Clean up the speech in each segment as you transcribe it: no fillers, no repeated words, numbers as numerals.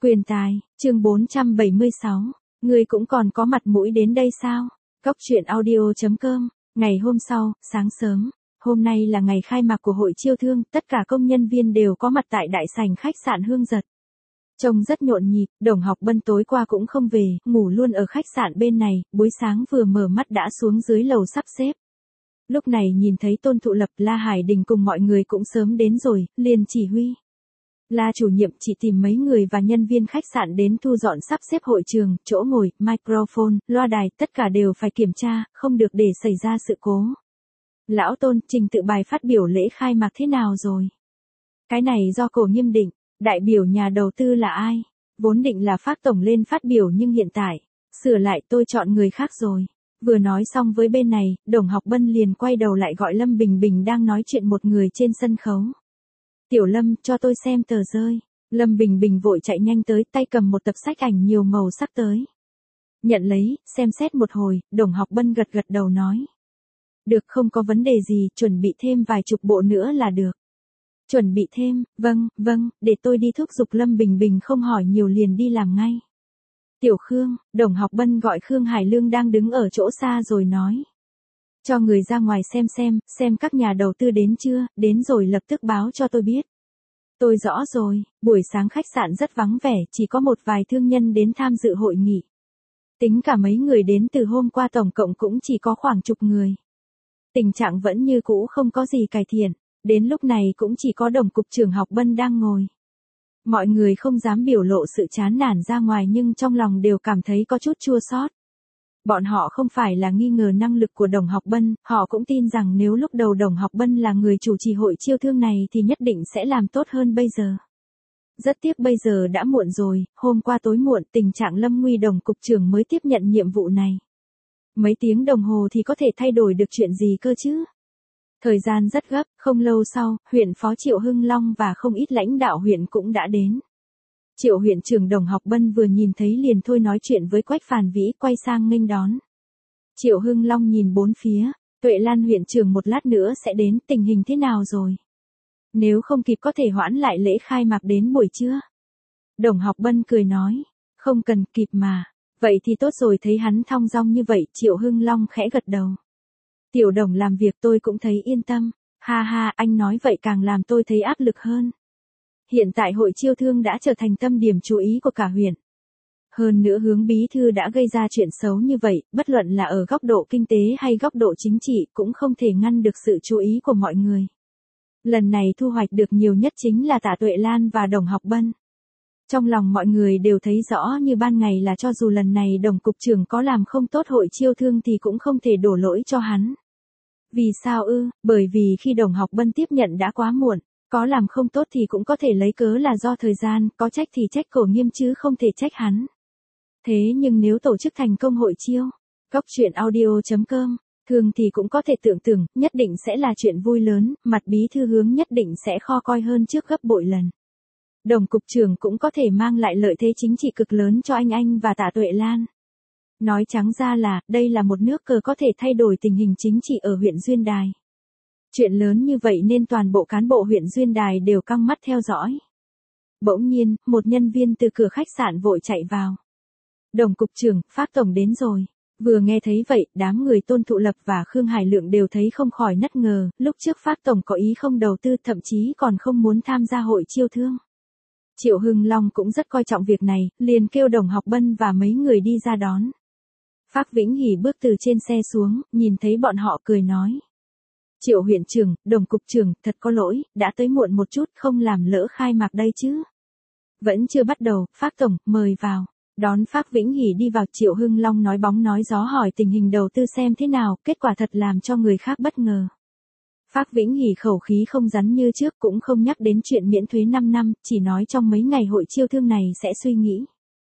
Quyền tài, chương 476. Ngươi cũng còn có mặt mũi đến đây sao? Cốc truyện audio.com. Ngày hôm sau, sáng sớm. Hôm nay là ngày khai mạc của hội chiêu thương, tất cả công nhân viên đều có mặt tại đại sảnh khách sạn Hương Giật. Trông rất nhộn nhịp, Đồng Học Bân tối qua cũng không về, ngủ luôn ở khách sạn bên này, buổi sáng vừa mở mắt đã xuống dưới lầu sắp xếp. Lúc này nhìn thấy Tôn Thụ Lập, La Hải Đình cùng mọi người cũng sớm đến rồi, liền chỉ huy. La chủ nhiệm chỉ tìm mấy người và nhân viên khách sạn đến thu dọn sắp xếp hội trường, chỗ ngồi, microphone, loa đài, tất cả đều phải kiểm tra, không được để xảy ra sự cố. Lão Tôn, trình tự bài phát biểu lễ khai mạc thế nào rồi? Cái này do Cổ Nghiêm định, đại biểu nhà đầu tư là ai? Vốn định là Phác tổng lên phát biểu nhưng hiện tại, sửa lại tôi chọn người khác rồi. Vừa nói xong với bên này, Đồng Học Bân liền quay đầu lại gọi Lâm Bình Bình đang nói chuyện một người trên sân khấu. Tiểu Lâm, cho tôi xem tờ rơi. Lâm Bình Bình vội chạy nhanh tới, tay cầm một tập sách ảnh nhiều màu sắc tới. Nhận lấy, xem xét một hồi, Đồng Học Bân gật gật đầu nói. Được, không có vấn đề gì, chuẩn bị thêm vài chục bộ nữa là được. Chuẩn bị thêm, vâng, để tôi đi thúc giục. Lâm Bình Bình không hỏi nhiều liền đi làm ngay. Tiểu Khương, Đồng Học Bân gọi Khương Hải Lương đang đứng ở chỗ xa rồi nói. Cho người ra ngoài xem các nhà đầu tư đến chưa, đến rồi lập tức báo cho tôi biết. Tôi rõ rồi, buổi sáng khách sạn rất vắng vẻ, chỉ có một vài thương nhân đến tham dự hội nghị. Tính cả mấy người đến từ hôm qua tổng cộng cũng chỉ có khoảng chục người. Tình trạng vẫn như cũ không có gì cải thiện, đến lúc này cũng chỉ có Đồng cục trưởng Học Bân đang ngồi. Mọi người không dám biểu lộ sự chán nản ra ngoài nhưng trong lòng đều cảm thấy có chút chua xót. Bọn họ không phải là nghi ngờ năng lực của Đồng Học Bân, họ cũng tin rằng nếu lúc đầu Đồng Học Bân là người chủ trì hội chiêu thương này thì nhất định sẽ làm tốt hơn bây giờ. Rất tiếc bây giờ đã muộn rồi, hôm qua tối muộn tình trạng lâm nguy. Đồng cục trưởng mới tiếp nhận nhiệm vụ này. Mấy tiếng đồng hồ thì có thể thay đổi được chuyện gì cơ chứ? Thời gian rất gấp, không lâu sau, huyện phó Triệu Hưng Long và không ít lãnh đạo huyện cũng đã đến. Triệu huyện trưởng Đồng Học Bân vừa nhìn thấy liền thôi nói chuyện với Quách Phàn Vĩ, quay sang nghênh đón. Triệu Hưng Long nhìn bốn phía, Tuệ Lan huyện trưởng một lát nữa sẽ đến, tình hình thế nào rồi? Nếu không kịp có thể hoãn lại lễ khai mạc đến buổi trưa. Đồng Học Bân cười nói, không cần, kịp mà. Vậy thì tốt rồi. Thấy hắn thong dong như vậy, Triệu Hưng Long khẽ gật đầu. Tiểu Đồng làm việc tôi cũng thấy yên tâm. Ha ha, anh nói vậy càng làm tôi thấy áp lực hơn. Hiện tại hội chiêu thương đã trở thành tâm điểm chú ý của cả huyện. Hơn nữa hướng bí thư đã gây ra chuyện xấu như vậy, bất luận là ở góc độ kinh tế hay góc độ chính trị cũng không thể ngăn được sự chú ý của mọi người. Lần này thu hoạch được nhiều nhất chính là Tạ Tuệ Lan và Đồng Học Bân. Trong lòng mọi người đều thấy rõ như ban ngày là cho dù lần này Đồng cục trưởng có làm không tốt hội chiêu thương thì cũng không thể đổ lỗi cho hắn. Vì sao ư? Bởi vì khi Đồng Học Bân tiếp nhận đã quá muộn. Có làm không tốt thì cũng có thể lấy cớ là do thời gian, có trách thì trách Cổ Nghiêm chứ không thể trách hắn. Thế nhưng nếu tổ chức thành công hội chiêu, Cốc truyện audio.com, thường thì cũng có thể tưởng nhất định sẽ là chuyện vui lớn, mặt bí thư Hướng nhất định sẽ kho coi hơn trước gấp bội lần. Đồng cục trưởng cũng có thể mang lại lợi thế chính trị cực lớn cho anh và Tạ Tuệ Lan. Nói trắng ra là, đây là một nước cờ có thể thay đổi tình hình chính trị ở huyện Duyên Đài. Chuyện lớn như vậy nên toàn bộ cán bộ huyện Duyên Đài đều căng mắt theo dõi. Bỗng nhiên, một nhân viên từ cửa khách sạn vội chạy vào. Đồng cục trưởng, Phác tổng đến rồi. Vừa nghe thấy vậy, đám người Tôn Thụ Lập và Khương Hải Lượng đều thấy không khỏi ngất ngờ, lúc trước Phác tổng có ý không đầu tư, thậm chí còn không muốn tham gia hội chiêu thương. Triệu Hưng Long cũng rất coi trọng việc này, liền kêu Đồng Học Bân và mấy người đi ra đón. Phác Vĩnh Hỉ bước từ trên xe xuống, nhìn thấy bọn họ cười nói. Triệu huyện trưởng, Đồng cục trưởng, thật có lỗi, đã tới muộn một chút, không làm lỡ khai mạc đây chứ. Vẫn chưa bắt đầu, Phác tổng, mời vào. Đón Phác Vĩnh Hỉ đi vào, Triệu Hưng Long nói bóng nói gió hỏi tình hình đầu tư xem thế nào, kết quả thật làm cho người khác bất ngờ. Phác Vĩnh Hỉ khẩu khí không rắn như trước, cũng không nhắc đến chuyện miễn thuế 5 năm, chỉ nói trong mấy ngày hội chiêu thương này sẽ suy nghĩ.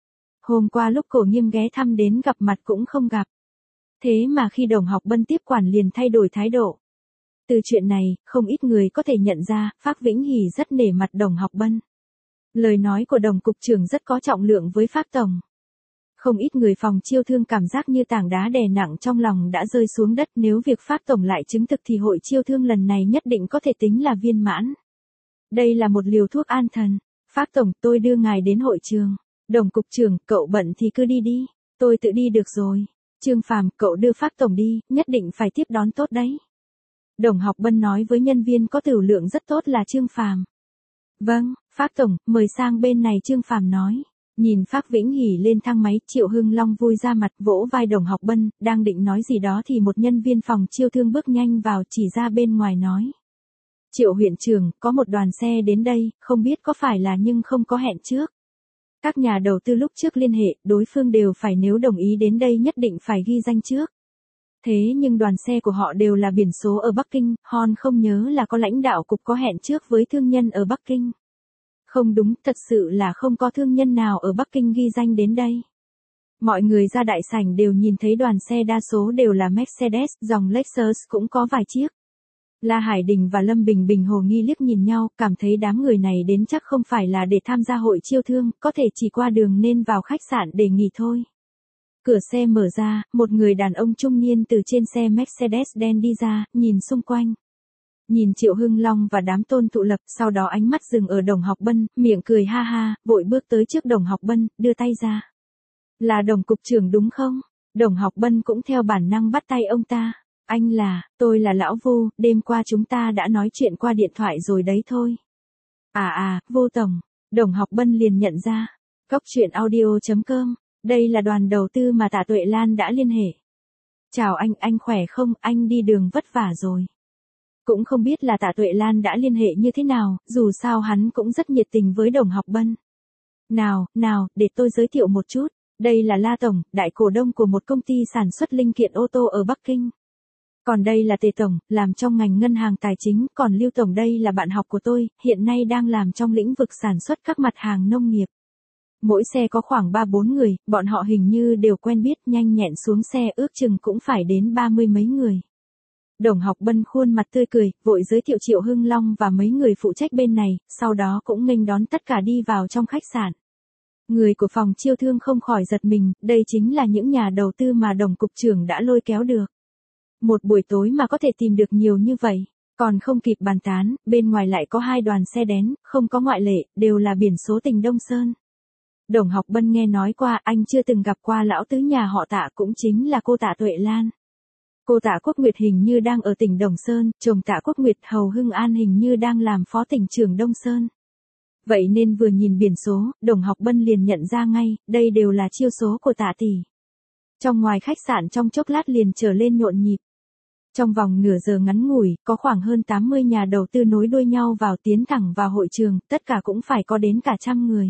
Hôm qua lúc Cổ Nghiêm ghé thăm đến gặp mặt cũng không gặp. Thế mà khi Đồng Học Bân tiếp quản liền thay đổi thái độ. Từ chuyện này, không ít người có thể nhận ra, Phác Vĩnh Hỉ rất nể mặt Đồng Học Bân. Lời nói của Đồng cục trưởng rất có trọng lượng với Phác tổng. Không ít người phòng chiêu thương cảm giác như tảng đá đè nặng trong lòng đã rơi xuống đất, nếu việc Phác tổng lại chứng thực thì hội chiêu thương lần này nhất định có thể tính là viên mãn. Đây là một liều thuốc an thần. Phác tổng, tôi đưa ngài đến hội trường. Đồng cục trưởng, cậu bận thì cứ đi đi, tôi tự đi được rồi. Trương Phàm, cậu đưa Phác tổng đi, nhất định phải tiếp đón tốt đấy. Đồng Học Bân nói với nhân viên có tửu lượng rất tốt là Trương Phàm. Vâng, Phác tổng, mời sang bên này, Trương Phàm nói. Nhìn Phác Vĩnh Hỉ lên thang máy, Triệu Hưng Long vui ra mặt, vỗ vai Đồng Học Bân, đang định nói gì đó thì một nhân viên phòng chiêu thương bước nhanh vào, chỉ ra bên ngoài nói. Triệu huyện trưởng, có một đoàn xe đến đây, không biết có phải là nhưng không có hẹn trước. Các nhà đầu tư lúc trước liên hệ, đối phương đều phải nếu đồng ý đến đây nhất định phải ghi danh trước. Thế nhưng đoàn xe của họ đều là biển số ở Bắc Kinh, Hon không nhớ là có lãnh đạo cục có hẹn trước với thương nhân ở Bắc Kinh. Không đúng, thật sự là không có thương nhân nào ở Bắc Kinh ghi danh đến đây. Mọi người ra đại sảnh đều nhìn thấy đoàn xe đa số đều là Mercedes, dòng Lexus cũng có vài chiếc. La Hải Đình và Lâm Bình Bình hồ nghi liếc nhìn nhau, cảm thấy đám người này đến chắc không phải là để tham gia hội chiêu thương, có thể chỉ qua đường nên vào khách sạn để nghỉ thôi. Cửa xe mở ra, một người đàn ông trung niên từ trên xe Mercedes đen đi ra, nhìn xung quanh. Nhìn Triệu Hưng Long và đám Tôn Thụ Lập, sau đó ánh mắt dừng ở Đồng Học Bân, miệng cười ha ha, vội bước tới trước Đồng Học Bân, đưa tay ra. Là Đồng cục trưởng đúng không? Đồng Học Bân cũng theo bản năng bắt tay ông ta. Tôi là Lão Vu, đêm qua chúng ta đã nói chuyện qua điện thoại rồi đấy thôi. Vô tổng. Đồng Học Bân liền nhận ra. Cóc truyện audio.com, đây là đoàn đầu tư mà Tạ Tuệ Lan đã liên hệ. Chào anh khỏe không, anh đi đường vất vả rồi. Cũng không biết là Tạ Tuệ Lan đã liên hệ như thế nào, dù sao hắn cũng rất nhiệt tình với Đồng Học Bân. Nào, để tôi giới thiệu một chút, đây là La Tổng, đại cổ đông của một công ty sản xuất linh kiện ô tô ở Bắc Kinh. Còn đây là Tề Tổng, làm trong ngành ngân hàng tài chính, còn Lưu Tổng đây là bạn học của tôi, hiện nay đang làm trong lĩnh vực sản xuất các mặt hàng nông nghiệp. Mỗi xe có khoảng 3-4 người, bọn họ hình như đều quen biết, nhanh nhẹn xuống xe ước chừng cũng phải đến 30 mấy người. Đồng Học Bân khuôn mặt tươi cười, vội giới thiệu Triệu Hưng Long và mấy người phụ trách bên này, sau đó cũng nghênh đón tất cả đi vào trong khách sạn. Người của phòng chiêu thương không khỏi giật mình, đây chính là những nhà đầu tư mà Đồng cục trưởng đã lôi kéo được. Một buổi tối mà có thể tìm được nhiều như vậy, còn không kịp bàn tán, bên ngoài lại có 2 đoàn xe đén, không có ngoại lệ, đều là biển số tỉnh Đông Sơn. Đồng Học Bân nghe nói qua, anh chưa từng gặp qua lão tứ nhà họ Tạ, cũng chính là cô Tạ Tuệ Lan. Cô Tạ Quốc Nguyệt hình như đang ở tỉnh Đồng Sơn, chồng Tạ Quốc Nguyệt Hầu Hưng An hình như đang làm phó tỉnh trưởng Đông Sơn. Vậy nên vừa nhìn biển số, Đồng Học Bân liền nhận ra ngay, đây đều là chiêu số của Tạ tỷ. Trong ngoài khách sạn trong chốc lát liền trở lên nhộn nhịp. Trong vòng nửa giờ ngắn ngủi, có khoảng hơn 80 nhà đầu tư nối đuôi nhau vào tiến thẳng vào hội trường, tất cả cũng phải có đến cả 100 người.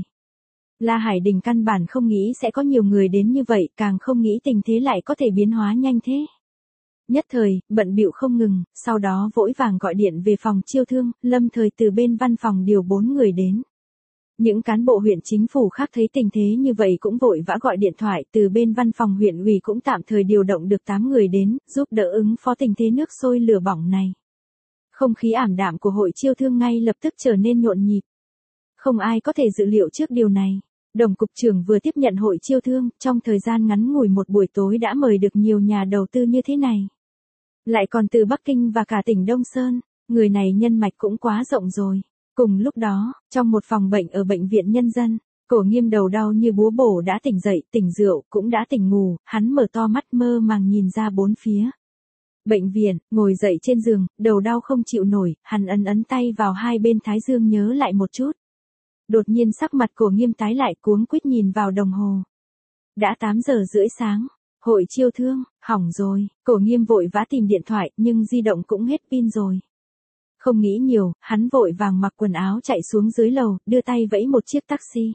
La Hải Đình căn bản không nghĩ sẽ có nhiều người đến như vậy, càng không nghĩ tình thế lại có thể biến hóa nhanh thế. Nhất thời, bận bịu không ngừng, sau đó vội vàng gọi điện về phòng chiêu thương, lâm thời từ bên văn phòng điều 4 người đến. Những cán bộ huyện chính phủ khác thấy tình thế như vậy cũng vội vã gọi điện thoại, từ bên văn phòng huyện ủy cũng tạm thời điều động được 8 người đến, giúp đỡ ứng phó tình thế nước sôi lửa bỏng này. Không khí ảm đạm của hội chiêu thương ngay lập tức trở nên nhộn nhịp. Không ai có thể dự liệu trước điều này. Đồng cục trưởng vừa tiếp nhận hội chiêu thương, trong thời gian ngắn ngủi một buổi tối đã mời được nhiều nhà đầu tư như thế này. Lại còn từ Bắc Kinh và cả tỉnh Đông Sơn, người này nhân mạch cũng quá rộng rồi. Cùng lúc đó, trong một phòng bệnh ở bệnh viện nhân dân, Cổ Nghiêm đầu đau như búa bổ đã tỉnh dậy, tỉnh rượu, cũng đã tỉnh ngủ, hắn mở to mắt mơ màng nhìn ra bốn phía. Bệnh viện, ngồi dậy trên giường, đầu đau không chịu nổi, hắn ấn tay vào hai bên thái dương nhớ lại một chút. Đột nhiên sắc mặt Cổ Nghiêm tái lại, cuống quýt nhìn vào đồng hồ. Đã 8 giờ rưỡi sáng, hội chiêu thương, hỏng rồi, Cổ Nghiêm vội vã tìm điện thoại, nhưng di động cũng hết pin rồi. Không nghĩ nhiều, hắn vội vàng mặc quần áo chạy xuống dưới lầu, đưa tay vẫy một chiếc taxi.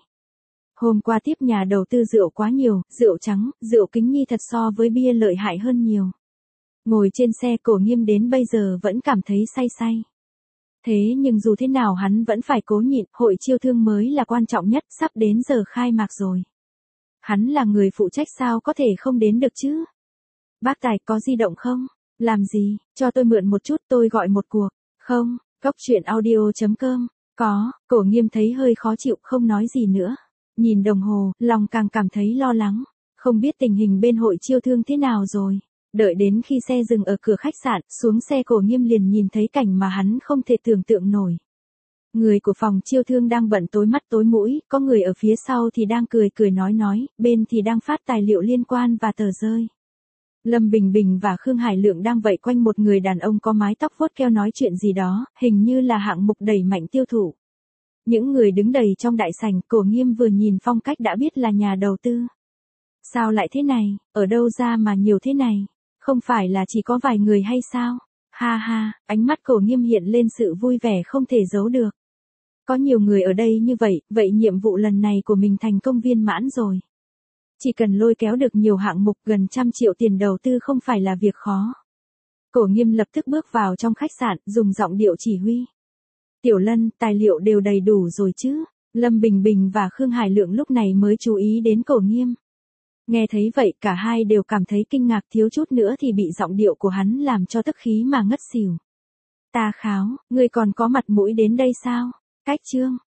Hôm qua tiếp nhà đầu tư rượu quá nhiều, rượu trắng, rượu kính nhi thật so với bia lợi hại hơn nhiều. Ngồi trên xe Cổ Nghiêm đến bây giờ vẫn cảm thấy say say. Thế nhưng dù thế nào hắn vẫn phải cố nhịn, hội chiêu thương mới là quan trọng nhất, sắp đến giờ khai mạc rồi. Hắn là người phụ trách sao có thể không đến được chứ? Bác Tài có di động không? Làm gì, cho tôi mượn một chút tôi gọi một cuộc. Không, cóc truyện audio.com, có, Cổ Nghiêm thấy hơi khó chịu không nói gì nữa. Nhìn đồng hồ, lòng càng cảm thấy lo lắng, không biết tình hình bên hội chiêu thương thế nào rồi. Đợi đến khi xe dừng ở cửa khách sạn, xuống xe Cổ Nghiêm liền nhìn thấy cảnh mà hắn không thể tưởng tượng nổi. Người của phòng chiêu thương đang bận tối mắt tối mũi, có người ở phía sau thì đang cười cười nói, bên thì đang phát tài liệu liên quan và tờ rơi. Lâm Bình Bình và Khương Hải Lượng đang vây quanh một người đàn ông có mái tóc vuốt keo nói chuyện gì đó, hình như là hạng mục đẩy mạnh tiêu thụ. Những người đứng đầy trong đại sảnh, Cổ Nghiêm vừa nhìn phong cách đã biết là nhà đầu tư. Sao lại thế này, ở đâu ra mà nhiều thế này? Không phải là chỉ có vài người hay sao? Ha ha, ánh mắt Cổ Nghiêm hiện lên sự vui vẻ không thể giấu được. Có nhiều người ở đây như vậy nhiệm vụ lần này của mình thành công viên mãn rồi. Chỉ cần lôi kéo được nhiều hạng mục gần 100 triệu tiền đầu tư không phải là việc khó. Cổ Nghiêm lập tức bước vào trong khách sạn, dùng giọng điệu chỉ huy. Tiểu Lân, tài liệu đều đầy đủ rồi chứ? Lâm Bình Bình và Khương Hải Lượng lúc này mới chú ý đến Cổ Nghiêm. Nghe thấy vậy cả hai đều cảm thấy kinh ngạc, thiếu chút nữa thì bị giọng điệu của hắn làm cho tức khí mà ngất xỉu. Ta kháo, ngươi còn có mặt mũi đến đây sao? Cách Trương,